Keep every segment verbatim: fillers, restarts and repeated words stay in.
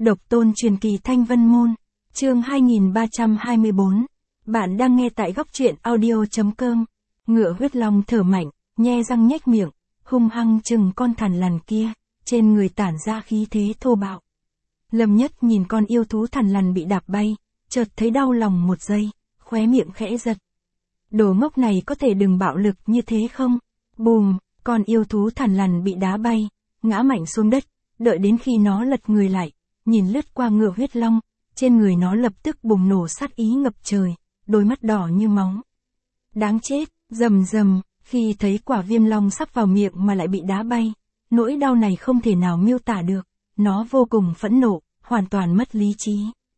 Độc tôn truyền kỳ Thanh Vân Môn, chương hai nghìn ba trăm hai mươi bốn. Bạn đang nghe tại góc truyện audio.com. Ngựa huyết long thở mạnh, nhe răng nhếch miệng, hung hăng chừng con thằn lằn kia, trên người tản ra khí thế thô bạo. Lâm Nhất nhìn con yêu thú thằn lằn bị đạp bay, chợt thấy đau lòng một giây, khóe miệng khẽ giật. Đồ ngốc này có thể đừng bạo lực như thế không? Bùm, con yêu thú thằn lằn bị đá bay, ngã mạnh xuống đất, đợi đến khi nó lật người lại, nhìn lướt qua ngựa huyết long, trên người nó lập tức bùng nổ sát ý ngập trời, đôi mắt đỏ như máu. Đáng chết, rầm rầm, khi thấy quả viêm long sắp vào miệng mà lại bị đá bay, nỗi đau này không thể nào miêu tả được, nó vô cùng phẫn nộ, hoàn toàn mất lý trí.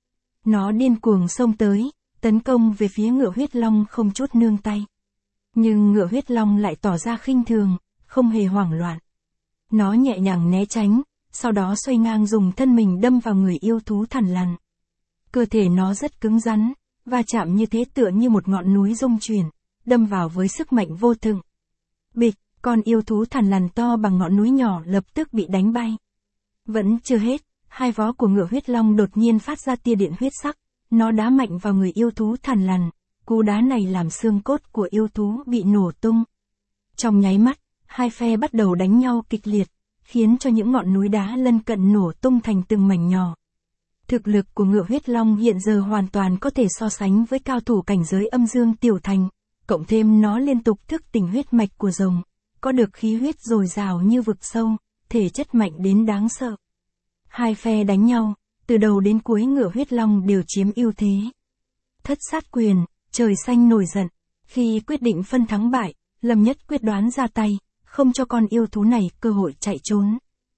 Nó điên cuồng xông tới, tấn công về phía ngựa huyết long không chút nương tay. Nhưng ngựa huyết long lại tỏ ra khinh thường, không hề hoảng loạn. Nó nhẹ nhàng né tránh, sau đó xoay ngang dùng thân mình đâm vào người yêu thú thằn lằn. Cơ thể nó rất cứng rắn, va chạm như thế tựa như một ngọn núi rung chuyển, đâm vào với sức mạnh vô thượng. Bịch, con yêu thú thằn lằn to bằng ngọn núi nhỏ lập tức bị đánh bay. Vẫn chưa hết, hai vó của ngựa huyết long đột nhiên phát ra tia điện huyết sắc, nó đá mạnh vào người yêu thú thằn lằn, cú đá này làm xương cốt của yêu thú bị nổ tung. Trong nháy mắt, hai phe bắt đầu đánh nhau kịch liệt, khiến cho những ngọn núi đá lân cận nổ tung thành từng mảnh nhỏ. Thực lực của ngựa huyết long hiện giờ hoàn toàn có thể so sánh với cao thủ cảnh giới âm dương tiểu thành, cộng thêm nó liên tục thức tỉnh huyết mạch của rồng, có được khí huyết dồi dào như vực sâu, thể chất mạnh đến đáng sợ. Hai phe đánh nhau, từ đầu đến cuối ngựa huyết long đều chiếm ưu thế. Thất sát quyền, trời xanh nổi giận, khi quyết định phân thắng bại, Lâm Nhất quyết đoán ra tay, không cho con yêu thú này cơ hội chạy trốn.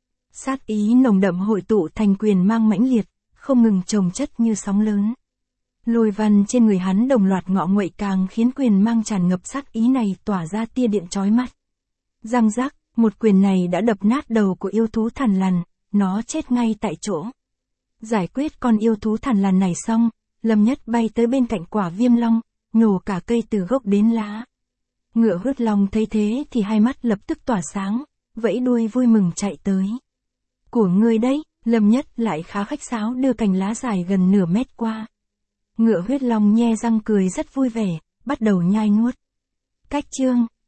Sát ý nồng đậm hội tụ thành quyền mang mãnh liệt, không ngừng chồng chất như sóng lớn. Lôi văn trên người hắn đồng loạt ngọ nguậy càng khiến quyền mang tràn ngập sát ý này tỏa ra tia điện chói mắt. Răng rắc, một quyền này đã đập nát đầu của yêu thú thằn lằn, nó chết ngay tại chỗ. Giải quyết con yêu thú thằn lằn này xong, Lâm Nhất bay tới bên cạnh quả viêm long, nhổ cả cây từ gốc đến lá. Ngựa huyết long thấy thế thì hai mắt lập tức tỏa sáng, vẫy đuôi vui mừng chạy tới. Của ngươi đấy, Lâm Nhất lại khá khách sáo đưa cành lá dài gần nửa mét qua. Ngựa huyết long nhe răng cười rất vui vẻ, bắt đầu nhai nuốt. Cách chương